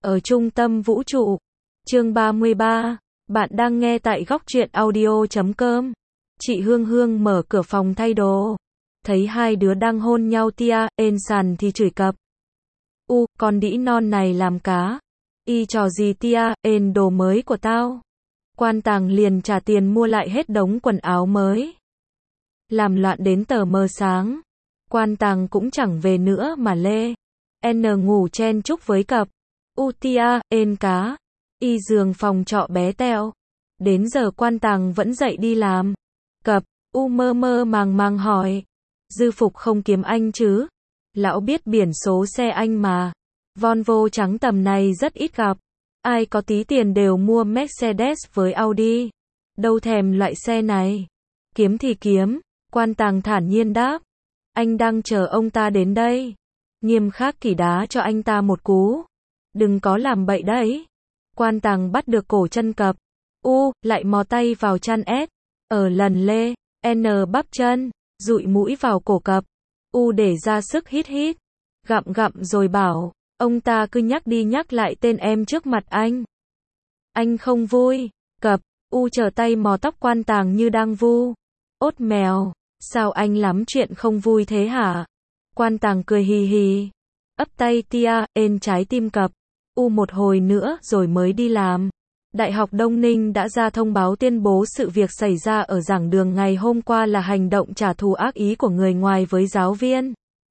ở trung tâm vũ trụ. Chương 33. Bạn đang nghe tại góc truyện audio.com. Chị Hương Hương mở cửa phòng thay đồ. Thấy hai đứa đang hôn nhau tia, ên sàn thì chửi cặp. Con đĩ non này làm cá. Y trò gì tia, ên đồ mới của tao. Quan Tàng liền trả tiền mua lại hết đống quần áo mới. Làm loạn đến tờ mờ sáng. Quan Tàng cũng chẳng về nữa mà lê. Ngủ chen chúc với cặp. Tia, ên cá. Y giường phòng trọ bé teo. Đến giờ Quan Tàng vẫn dậy đi làm. Cặp. Mơ mơ màng màng hỏi. Dư Phục không kiếm anh chứ? Lão biết biển số xe anh mà. Volvo trắng tầm này rất ít gặp. Ai có tí tiền đều mua Mercedes với Audi. Đâu thèm loại xe này. Kiếm thì kiếm. Quan Tàng thản nhiên đáp. Anh đang chờ ông ta đến đây. Nghiêm khắc kỷ đá cho anh ta một cú. Đừng có làm bậy đấy. Quan Tàng bắt được cổ chân cặp. Lại mò tay vào chăn ép. Ở lần lê. Bắp chân. Dụi mũi vào cổ cặp. Để ra sức hít hít. Gặm rồi bảo. Ông ta cứ nhắc đi nhắc lại tên em trước mặt anh. Anh không vui. Cặp. Trở tay mò tóc Quan Tàng như đang vu. Ốt mèo. Sao anh lắm chuyện không vui thế hả? Quan Tàng cười hì hì. Ấp tay tia, ên trái tim cặp. Một hồi nữa rồi mới đi làm. Đại học Đông Ninh đã ra thông báo tuyên bố sự việc xảy ra ở giảng đường ngày hôm qua là hành động trả thù ác ý của người ngoài với giáo viên.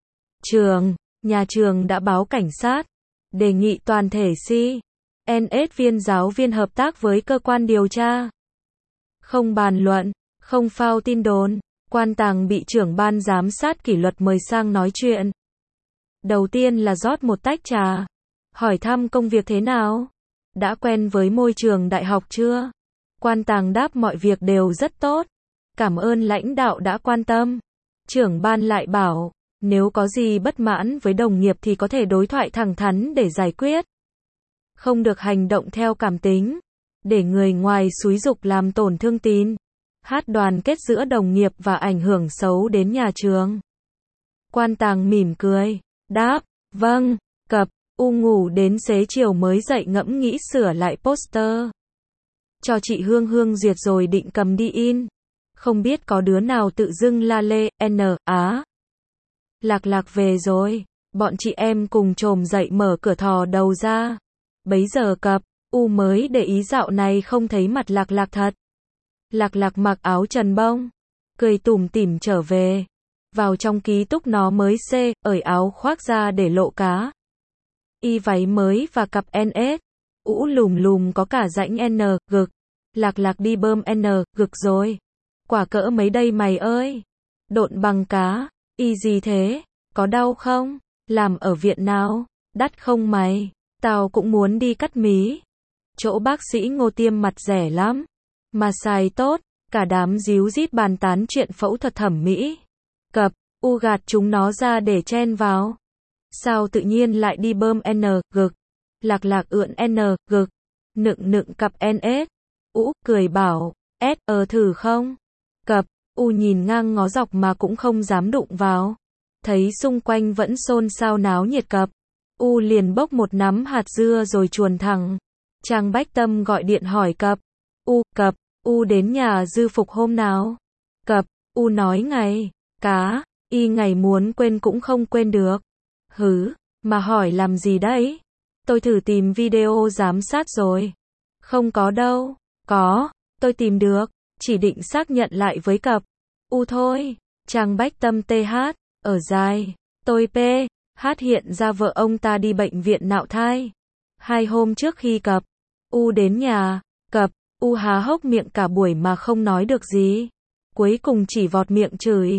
Nhà trường đã báo cảnh sát. Đề nghị toàn thể CNS viên giáo viên hợp tác với cơ quan điều tra. Không bàn luận, không phao tin đồn. Quan Tàng bị trưởng ban giám sát kỷ luật mời sang nói chuyện. Đầu tiên là rót một tách trà. Hỏi thăm công việc thế nào? Đã quen với môi trường đại học chưa? Quan Tàng đáp mọi việc đều rất tốt. Cảm ơn lãnh đạo đã quan tâm. Trưởng ban lại bảo, nếu có gì bất mãn với đồng nghiệp thì có thể đối thoại thẳng thắn để giải quyết. Không được hành động theo cảm tính. Để người ngoài xúi giục làm tổn thương tín đoàn kết giữa đồng nghiệp và ảnh hưởng xấu đến nhà trường. Quan Tàng mỉm cười. Đáp, vâng, cặp. Ngủ đến xế chiều mới dậy ngẫm nghĩ sửa lại poster. Cho chị Hương Hương duyệt rồi định cầm đi in. Không biết có đứa nào tự dưng la lê, Lạc về rồi. Bọn chị em cùng chồm dậy mở cửa thò đầu ra. Bấy giờ cặp. Mới để ý dạo này không thấy mặt Lạc thật. Lạc mặc áo trần bông. Cười tủm tỉm trở về. Vào trong ký túc nó mới ởi áo khoác ra để lộ cá. Y váy mới và cặp NS. Lùm lùm có cả rãnh gực. Lạc đi bơm gực rồi. Quả cỡ mấy đây mày ơi. Độn bằng cá. Y gì thế? Có đau không? Làm ở viện nào? Đắt không mày? Tao cũng muốn đi cắt mí. Chỗ bác sĩ Ngô tiêm mặt rẻ lắm. Mà xài tốt. Cả đám díu dít bàn tán chuyện phẫu thuật thẩm mỹ. Cặp. Gạt chúng nó ra để chen vào. Sao tự nhiên lại đi bơm gực? Lạc ượn gực. Nựng cặp NS. Cười bảo. Thử không? Cặp. Nhìn ngang ngó dọc mà cũng không dám đụng vào. Thấy xung quanh vẫn xôn xao náo nhiệt cặp. Liền bốc một nắm hạt dưa rồi chuồn thẳng. Trang Bách Tâm gọi điện hỏi cặp. Cặp. Đến nhà Dư Phục hôm nào? Cặp. Nói ngày. Cá. Y ngày muốn quên cũng không quên được. Mà hỏi làm gì đấy? Tôi thử tìm video giám sát rồi. Không có đâu. Có, tôi tìm được. Chỉ định xác nhận lại với cặp. Thôi. Trang Bách Tâm TH. Ở dài. Tôi PH hiện ra vợ ông ta đi bệnh viện nạo thai. 2 hôm trước khi cặp. Đến nhà. Cặp. Há hốc miệng cả buổi mà không nói được gì. Cuối cùng chỉ vọt miệng chửi.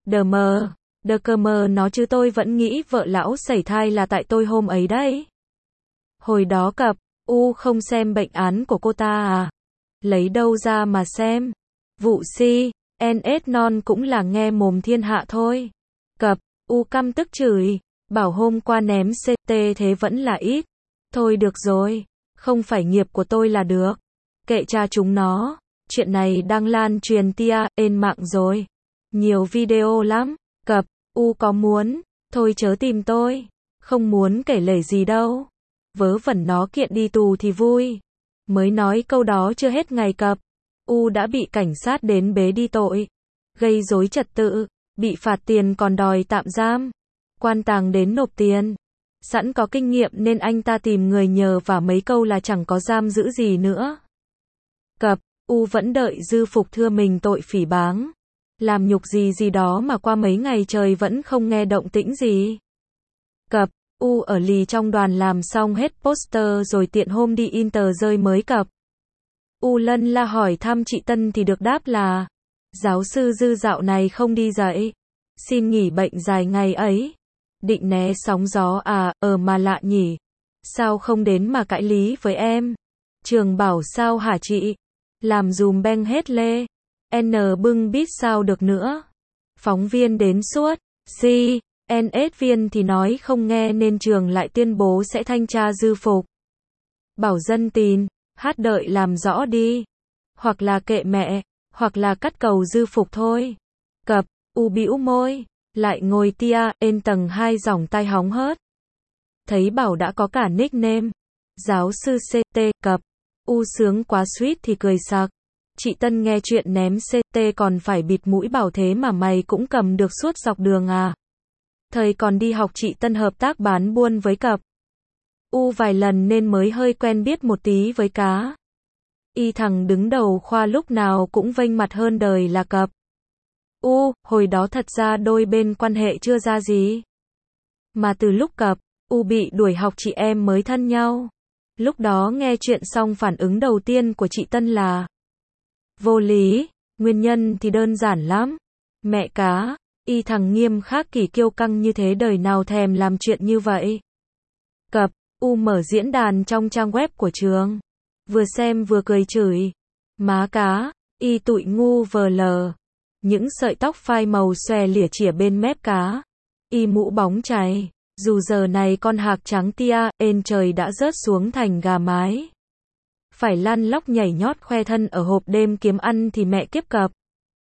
Đờ cơ mờ nó chứ tôi vẫn nghĩ vợ lão sẩy thai là tại tôi hôm ấy đấy. Hồi đó cặp. Không xem bệnh án của cô ta à? Lấy đâu ra mà xem? Vụ NS non cũng là nghe mồm thiên hạ thôi. Cặp. Căm tức chửi. Bảo hôm qua ném CT thế vẫn là ít. Thôi được rồi. Không phải nghiệp của tôi là được. Kệ cha chúng nó. Chuyện này đang lan truyền ên mạng rồi. Nhiều video lắm. Cặp. Có muốn. Thôi chớ tìm tôi. Không muốn kể lể gì đâu. vớ vẩn nó kiện đi tù thì vui. Mới nói câu đó chưa hết ngày cập, U đã bị cảnh sát đến bế đi tội gây rối trật tự, bị phạt tiền còn đòi tạm giam. Quan tàng đến nộp tiền. Sẵn có kinh nghiệm nên anh ta tìm người nhờ và mấy câu là chẳng có giam giữ gì nữa. Cập, U vẫn đợi Dư Phục thưa mình tội phỉ báng. Làm nhục gì gì đó mà qua mấy ngày trời vẫn không nghe động tĩnh gì. Cập, U ở lì trong đoàn làm xong hết poster rồi tiện hôm đi in tờ rơi mới cập. U lân la hỏi thăm chị Tân thì được đáp là giáo sư Dư dạo này không đi dạy. Xin nghỉ bệnh dài ngày ấy. Định né sóng gió à, mà lạ nhỉ. Sao không đến mà cãi lý với em? Trường bảo sao hả chị? Làm dùm beng hết lê. N bưng bít sao được nữa. Phóng viên đến suốt. CNS viên thì nói không nghe nên trường lại tuyên bố sẽ thanh tra Dư Phục. Bảo dân tin, hát đợi làm rõ đi. Hoặc là kệ mẹ, hoặc là cắt cầu Dư Phục thôi. Cập, U bĩu môi, lại ngồi tia, ên tầng 2 dòng tai hóng hớt. Thấy bảo đã có cả nickname. Giáo sư CT, cập. U sướng quá suýt thì cười sặc. Chị Tân nghe chuyện ném CT còn phải bịt mũi bảo thế mà mày cũng cầm được suốt dọc đường à. Thời còn đi học chị Tân hợp tác bán buôn với cập. U vài lần nên mới hơi quen biết một tí với cá. Y thằng đứng đầu khoa lúc nào cũng vênh mặt hơn đời là cập. U, hồi đó thật ra đôi bên quan hệ chưa ra gì. Mà từ lúc cập, U bị đuổi học chị em mới thân nhau. Lúc đó nghe chuyện xong phản ứng đầu tiên của chị Tân là vô lý, nguyên nhân thì đơn giản lắm. Mẹ cá, Y thằng nghiêm khắc kỷ kiêu căng như thế đời nào thèm làm chuyện như vậy. Cập, U mở diễn đàn trong trang web của trường. Vừa xem vừa cười chửi. Má cá, Y tụi ngu vờ lờ. Những sợi tóc phai màu xòe lỉa chỉa bên mép cá. Y mũ bóng chày. Dù giờ này con hạc trắng tia, ên trời đã rớt xuống thành gà mái. Phải lăn lóc nhảy nhót khoe thân ở hộp đêm kiếm ăn thì mẹ kiếp cập.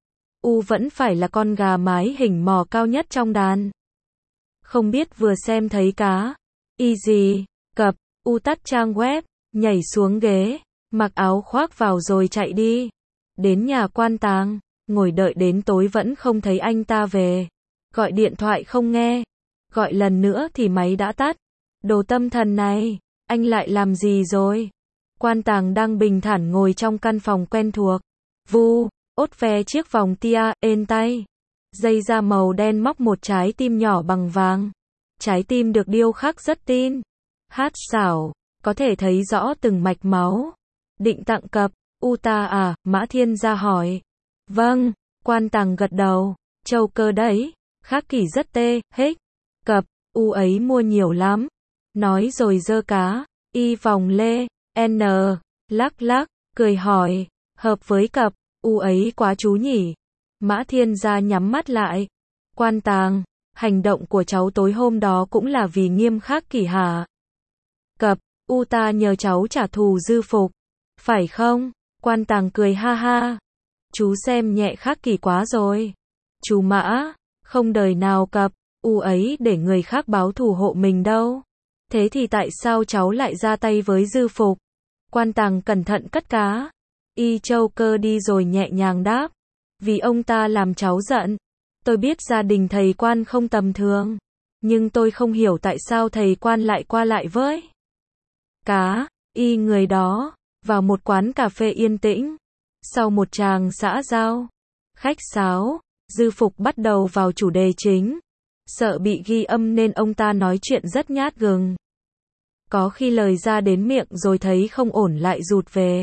U vẫn phải là con gà mái hình mò cao nhất trong đàn. Không biết vừa xem thấy cá. Y gì, cập, U tắt trang web, nhảy xuống ghế, mặc áo khoác vào rồi chạy đi. Đến nhà quan tàng, ngồi đợi đến tối vẫn không thấy anh ta về. Gọi điện thoại không nghe. Gọi lần nữa thì máy đã tắt. Đồ tâm thần này, anh lại làm gì rồi? Quan tàng đang bình thản ngồi trong căn phòng quen thuộc. Vu, ốt ve chiếc vòng tia, ên tay. Dây da màu đen móc một trái tim nhỏ bằng vàng. Trái tim được điêu khắc rất tin. Hát xảo, có thể thấy rõ từng mạch máu. Định tặng cập, U ta à, Mã Thiên Gia hỏi. Vâng, quan tàng gật đầu. Châu cơ đấy, khắc kỷ rất tê, hích. Cập, U ấy mua nhiều lắm. Nói rồi giơ cá, Y vòng lê, N, lắc lắc, cười hỏi, hợp với cập, U ấy quá chú nhỉ. Mã Thiên Gia nhắm mắt lại. Quan tàng, hành động của cháu tối hôm đó cũng là vì nghiêm khắc kỷ hả? Cập, U ta nhờ cháu trả thù Dư Phục. Phải không? Quan tàng cười ha ha. Chú xem nhẹ khắc kỷ quá rồi. Chú Mã, không đời nào cập, U ấy để người khác báo thù hộ mình đâu. Thế thì tại sao cháu lại ra tay với Dư Phục? Quan tàng cẩn thận cất cá. Y châu cơ đi rồi nhẹ nhàng đáp. Vì ông ta làm cháu giận. Tôi biết gia đình thầy quan không tầm thường. Nhưng tôi không hiểu tại sao thầy quan lại qua lại với cá. Y người đó. Vào một quán cà phê yên tĩnh. Sau một tràng xã giao. Khách sáo. Dư Phục bắt đầu vào chủ đề chính. Sợ bị ghi âm nên ông ta nói chuyện rất nhát gừng. Có khi lời ra đến miệng rồi thấy không ổn lại rụt về.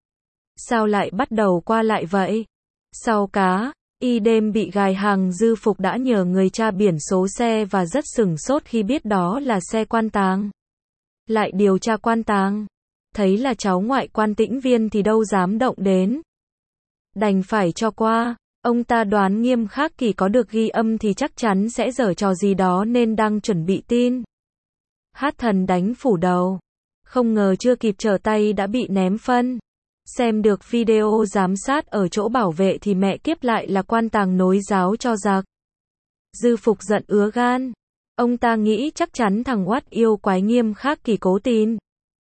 Sao lại bắt đầu qua lại vậy? Sau cá, Y đêm bị gài hàng Dư Phục đã nhờ người tra biển số xe và rất sửng sốt khi biết đó là xe quan tàng. Lại điều tra quan tàng. Thấy là cháu ngoại quan tĩnh viên thì đâu dám động đến. Đành phải cho qua. Ông ta đoán nghiêm khắc kỷ có được ghi âm thì chắc chắn sẽ giở trò gì đó nên đang chuẩn bị tin. Hát thần đánh phủ đầu. Không ngờ chưa kịp trở tay đã bị ném phân. Xem được video giám sát ở chỗ bảo vệ thì mẹ kiếp lại là quan tàng nối giáo cho giặc. Dư Phục giận ứa gan. Ông ta nghĩ chắc chắn thằng oát yêu quái Nghiêm Khắc Kỷ cố tin.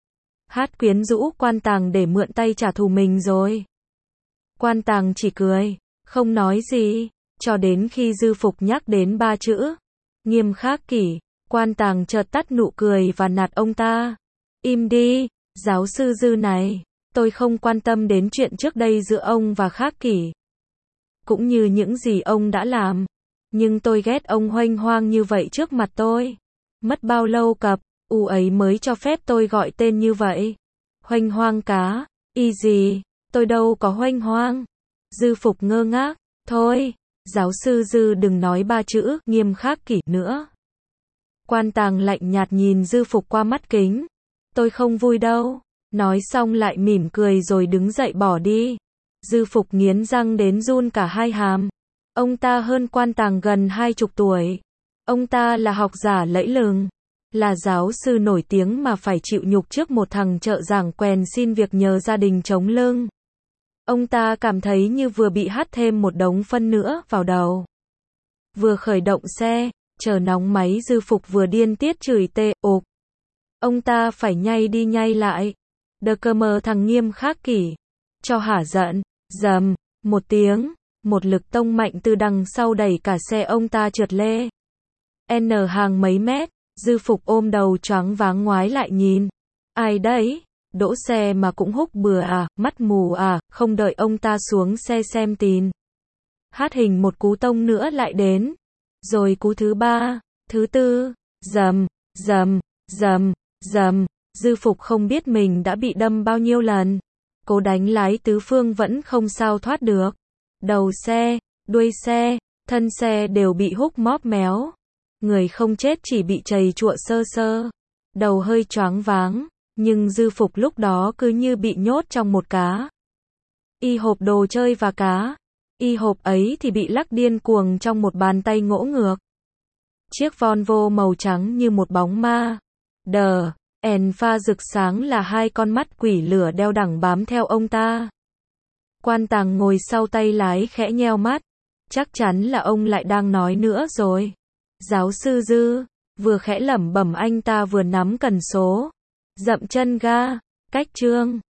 Hát quyến rũ Quan Tàng để mượn tay trả thù mình rồi. Quan Tàng chỉ cười, không nói gì, cho đến khi Dư Phục nhắc đến 3 chữ Nghiêm Khắc Kỷ, Quan Tàng chợt tắt nụ cười và nạt ông ta. Im đi, giáo sư Dư này, tôi không quan tâm đến chuyện trước đây giữa ông và Khắc Kỷ, cũng như những gì ông đã làm. Nhưng tôi ghét ông huênh hoang như vậy trước mặt tôi. Mất bao lâu cặp, ấy mới cho phép tôi gọi tên như vậy. Huênh hoang cá, gì, tôi đâu có huênh hoang. Dư Phục ngơ ngác, thôi, giáo sư Dư đừng nói 3 chữ Nghiêm Khắc Kỷ nữa. Quan Tàng lạnh nhạt nhìn Dư Phục qua mắt kính. Tôi không vui đâu. Nói xong lại mỉm cười rồi đứng dậy bỏ đi. Dư Phục nghiến răng đến run cả hai hàm. Ông ta hơn Quan Tàng gần 20 tuổi. Ông ta là học giả lẫy lừng, là giáo sư nổi tiếng mà phải chịu nhục trước một thằng trợ giảng quèn xin việc nhờ gia đình chống lưng. Ông ta cảm thấy như vừa bị hắt thêm một đống phân nữa vào đầu. Vừa khởi động xe, chờ nóng máy Dư Phục vừa điên tiết chửi tê ộp. Ông ta phải nhay đi nhay lại. Đờ cơ mờ thằng Nghiêm Khắc Kỷ. Cho hả giận, dầm, một tiếng, một lực tông mạnh từ đằng sau đẩy cả xe ông ta trượt lê. N hàng mấy mét, Dư Phục ôm đầu choáng váng ngoái lại nhìn. Ai đấy? Đỗ xe mà cũng húc bừa à, mắt mù à, không đợi ông ta xuống xe xem tin. Hát hình một cú tông nữa lại đến. Rồi cú thứ 3, thứ 4, dầm, dầm, dầm, dầm. Dư Phục không biết mình đã bị đâm bao nhiêu lần. Cố đánh lái tứ phương vẫn không sao thoát được. Đầu xe, đuôi xe, thân xe đều bị húc móp méo. Người không chết chỉ bị trầy trụa sơ sơ. Đầu hơi choáng váng, nhưng Dư Phục lúc đó cứ như bị nhốt trong một cá y hộp đồ chơi và cá y hộp ấy thì bị lắc điên cuồng trong một bàn tay ngỗ ngược. Chiếc Volvo màu trắng như một bóng ma. Đờ, đèn pha rực sáng là hai con mắt quỷ lửa đeo đẳng bám theo ông ta. Quan Tàng ngồi sau tay lái khẽ nheo mắt. Chắc chắn là ông lại đang nói nữa rồi. Giáo sư Dư, vừa khẽ lẩm bẩm anh ta vừa nắm cần số. Dậm chân ga, cách chương.